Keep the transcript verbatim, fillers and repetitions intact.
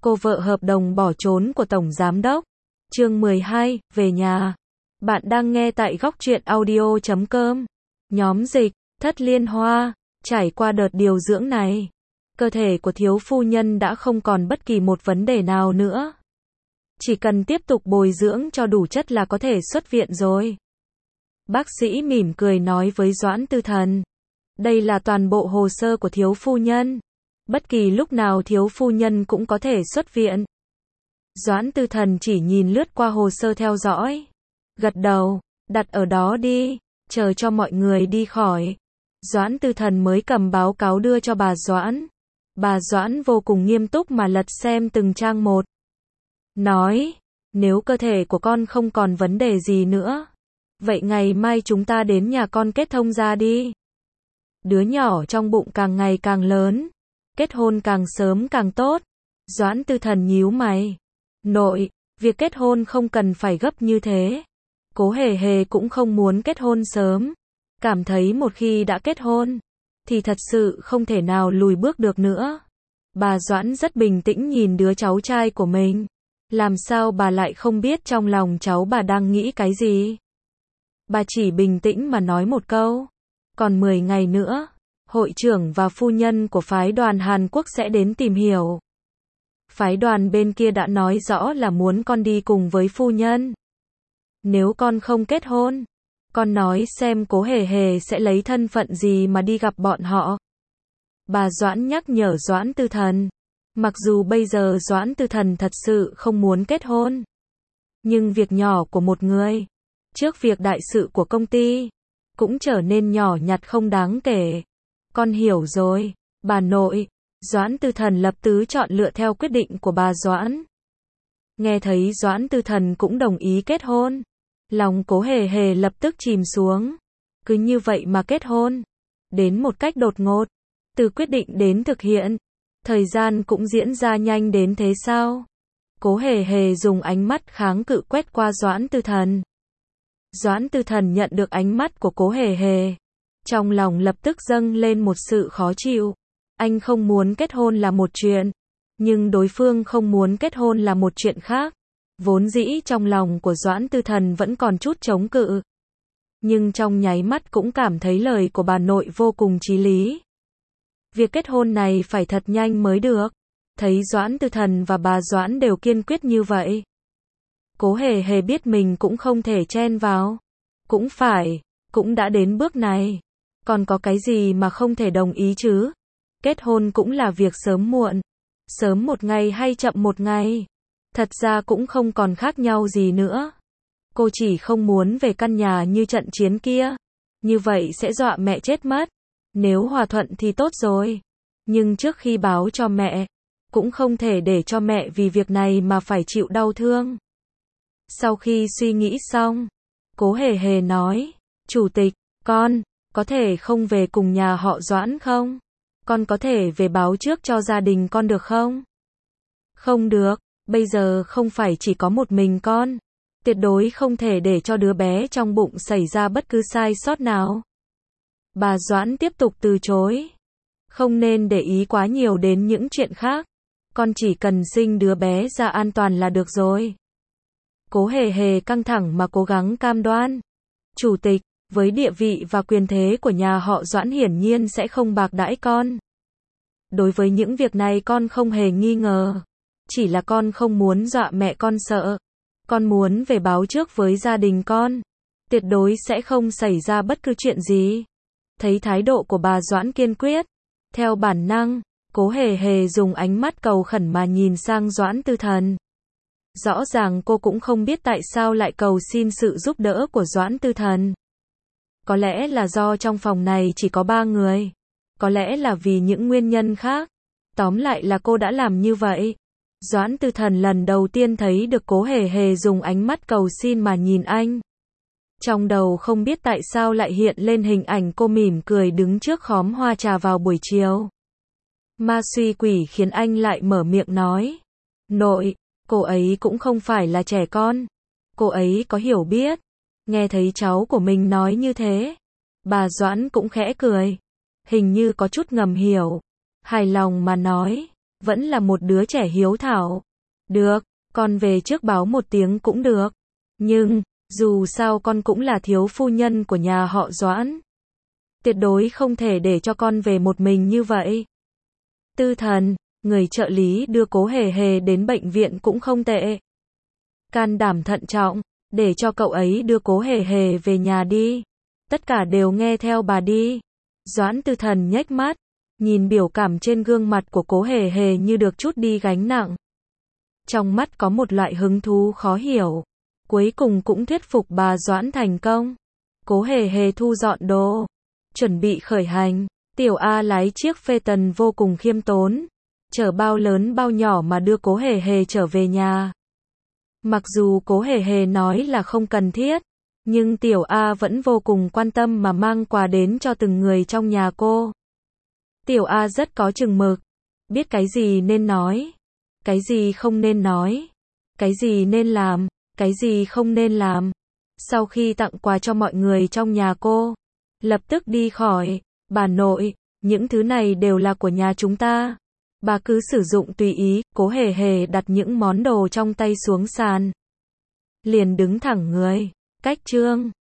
Cô vợ hợp đồng bỏ trốn của Tổng Giám đốc. Chương mười hai, về nhà. Bạn đang nghe tại góc truyện audio chấm com. Nhóm dịch, Thất Liên Hoa. Trải qua đợt điều dưỡng này, cơ thể của thiếu phu nhân đã không còn bất kỳ một vấn đề nào nữa. Chỉ cần tiếp tục bồi dưỡng cho đủ chất là có thể xuất viện rồi. Bác sĩ mỉm cười nói với Doãn Tư Thần. Đây là toàn bộ hồ sơ của thiếu phu nhân. Bất kỳ lúc nào thiếu phu nhân cũng có thể xuất viện. Doãn Tư Thần chỉ nhìn lướt qua hồ sơ theo dõi. Gật đầu, đặt ở đó đi, chờ cho mọi người đi khỏi. Doãn Tư Thần mới cầm báo cáo đưa cho bà Doãn. Bà Doãn vô cùng nghiêm túc mà lật xem từng trang một. Nói, nếu cơ thể của con không còn vấn đề gì nữa, vậy ngày mai chúng ta đến nhà con kết thông ra đi. Đứa nhỏ trong bụng càng ngày càng lớn, kết hôn càng sớm càng tốt. Doãn Tư Thần nhíu mày. Nội, việc kết hôn không cần phải gấp như thế. Cố Hề Hề cũng không muốn kết hôn sớm. Cảm thấy một khi đã kết hôn, thì thật sự không thể nào lùi bước được nữa. Bà Doãn rất bình tĩnh nhìn đứa cháu trai của mình. Làm sao bà lại không biết trong lòng cháu bà đang nghĩ cái gì? Bà chỉ bình tĩnh mà nói một câu. Còn mười ngày nữa, hội trưởng và phu nhân của phái đoàn Hàn Quốc sẽ đến tìm hiểu. Phái đoàn bên kia đã nói rõ là muốn con đi cùng với phu nhân. Nếu con không kết hôn, con nói xem Cố Hề Hề sẽ lấy thân phận gì mà đi gặp bọn họ. Bà Doãn nhắc nhở Doãn Tư Thần. Mặc dù bây giờ Doãn Tư Thần thật sự không muốn kết hôn, nhưng việc nhỏ của một người, trước việc đại sự của công ty, cũng trở nên nhỏ nhặt không đáng kể. Con hiểu rồi, bà nội. Doãn Tư Thần lập tức chọn lựa theo quyết định của bà Doãn. Nghe thấy Doãn Tư Thần cũng đồng ý kết hôn, lòng Cố Hề Hề lập tức chìm xuống. Cứ như vậy mà kết hôn, đến một cách đột ngột, từ quyết định đến thực hiện, thời gian cũng diễn ra nhanh đến thế sao? Cố Hề Hề dùng ánh mắt kháng cự quét qua Doãn Tư Thần. Doãn Tư Thần nhận được ánh mắt của Cố Hề Hề, trong lòng lập tức dâng lên một sự khó chịu. Anh không muốn kết hôn là một chuyện, nhưng đối phương không muốn kết hôn là một chuyện khác. Vốn dĩ trong lòng của Doãn Tư Thần vẫn còn chút chống cự, nhưng trong nháy mắt cũng cảm thấy lời của bà nội vô cùng chí lý. Việc kết hôn này phải thật nhanh mới được. Thấy Doãn Tư Thần và bà Doãn đều kiên quyết như vậy, Cố Hề Hề biết mình cũng không thể chen vào. Cũng phải, cũng đã đến bước này, còn có cái gì mà không thể đồng ý chứ? Kết hôn cũng là việc sớm muộn, sớm một ngày hay chậm một ngày, thật ra cũng không còn khác nhau gì nữa. Cô chỉ không muốn về căn nhà như trận chiến kia, như vậy sẽ dọa mẹ chết mất. Nếu hòa thuận thì tốt rồi, nhưng trước khi báo cho mẹ, cũng không thể để cho mẹ vì việc này mà phải chịu đau thương. Sau khi suy nghĩ xong, Cố Hề Hề nói, Chủ tịch, con, có thể không về cùng nhà họ Doãn không? Con có thể về báo trước cho gia đình con được không? Không được, bây giờ không phải chỉ có một mình con. Tuyệt đối không thể để cho đứa bé trong bụng xảy ra bất cứ sai sót nào. Bà Doãn tiếp tục từ chối. Không nên để ý quá nhiều đến những chuyện khác. Con chỉ cần sinh đứa bé ra an toàn là được rồi. Cố Hề Hề căng thẳng mà cố gắng cam đoan. Chủ tịch, với địa vị và quyền thế của nhà họ Doãn hiển nhiên sẽ không bạc đãi con. Đối với những việc này con không hề nghi ngờ. Chỉ là con không muốn dọa mẹ con sợ. Con muốn về báo trước với gia đình con. Tuyệt đối sẽ không xảy ra bất cứ chuyện gì. Thấy thái độ của bà Doãn kiên quyết, theo bản năng, Cố Hề Hề dùng ánh mắt cầu khẩn mà nhìn sang Doãn Tư Thần. Rõ ràng cô cũng không biết tại sao lại cầu xin sự giúp đỡ của Doãn Tư Thần. Có lẽ là do trong phòng này chỉ có ba người. Có lẽ là vì những nguyên nhân khác. Tóm lại là cô đã làm như vậy. Doãn Tư Thần lần đầu tiên thấy được Cố Hề Hề dùng ánh mắt cầu xin mà nhìn anh. Trong đầu không biết tại sao lại hiện lên hình ảnh cô mỉm cười đứng trước khóm hoa trà vào buổi chiều. Ma suy quỷ khiến anh lại mở miệng nói. Nội, cô ấy cũng không phải là trẻ con. Cô ấy có hiểu biết. Nghe thấy cháu của mình nói như thế, bà Doãn cũng khẽ cười. Hình như có chút ngầm hiểu. Hài lòng mà nói. vẫn là một đứa trẻ hiếu thảo. Được, con về trước báo một tiếng cũng được. Nhưng, dù sao con cũng là thiếu phu nhân của nhà họ Doãn. Tuyệt đối không thể để cho con về một mình như vậy. Tư Thần, người trợ lý đưa Cố Hề Hề đến bệnh viện cũng không tệ. Can đảm thận trọng, để cho cậu ấy đưa Cố Hề Hề về nhà đi. Tất cả đều nghe theo bà đi. Doãn Tư Thần nhếch mắt, nhìn biểu cảm trên gương mặt của Cố Hề Hề như được trút đi gánh nặng. Trong mắt có một loại hứng thú khó hiểu. Cuối cùng cũng thuyết phục bà Doãn thành công. Cố Hề Hề thu dọn đồ, chuẩn bị khởi hành. Tiểu A lái chiếc phê tần vô cùng khiêm tốn, chở bao lớn bao nhỏ mà đưa Cố Hề Hề trở về nhà. Mặc dù Cố Hề Hề nói là không cần thiết, nhưng Tiểu A vẫn vô cùng quan tâm mà mang quà đến cho từng người trong nhà cô. Tiểu A rất có chừng mực, biết cái gì nên nói, cái gì không nên nói, cái gì nên làm, cái gì không nên làm. Sau khi tặng quà cho mọi người trong nhà cô, lập tức đi khỏi. Bà nội, những thứ này đều là của nhà chúng ta. Bà cứ sử dụng tùy ý. Cố Hề Hề đặt những món đồ trong tay xuống sàn, liền đứng thẳng người. Cách chương